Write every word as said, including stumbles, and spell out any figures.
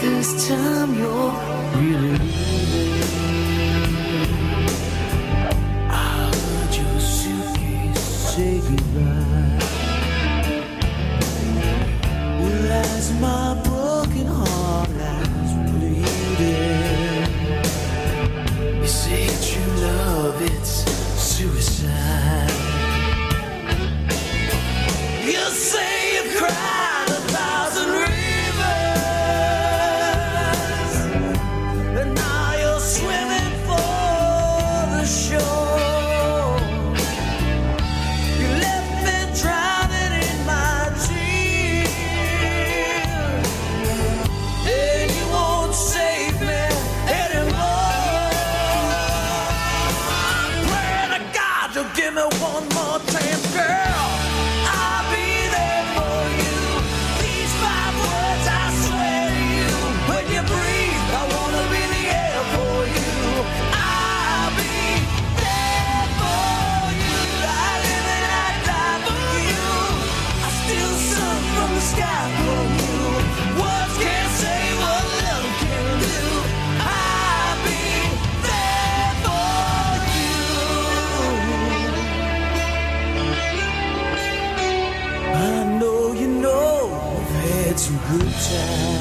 this time you're really leaving. I heard your suitcase say goodbye. Well, as my broken heart lies bleeding, you say true love, it's suicide. You say you've cried a thousand rivers, and now you're swimming for the shore. You left me drowning in my tears, and you won't save me anymore. I'm praying to God you'll give me one more chance, girl. Some good times.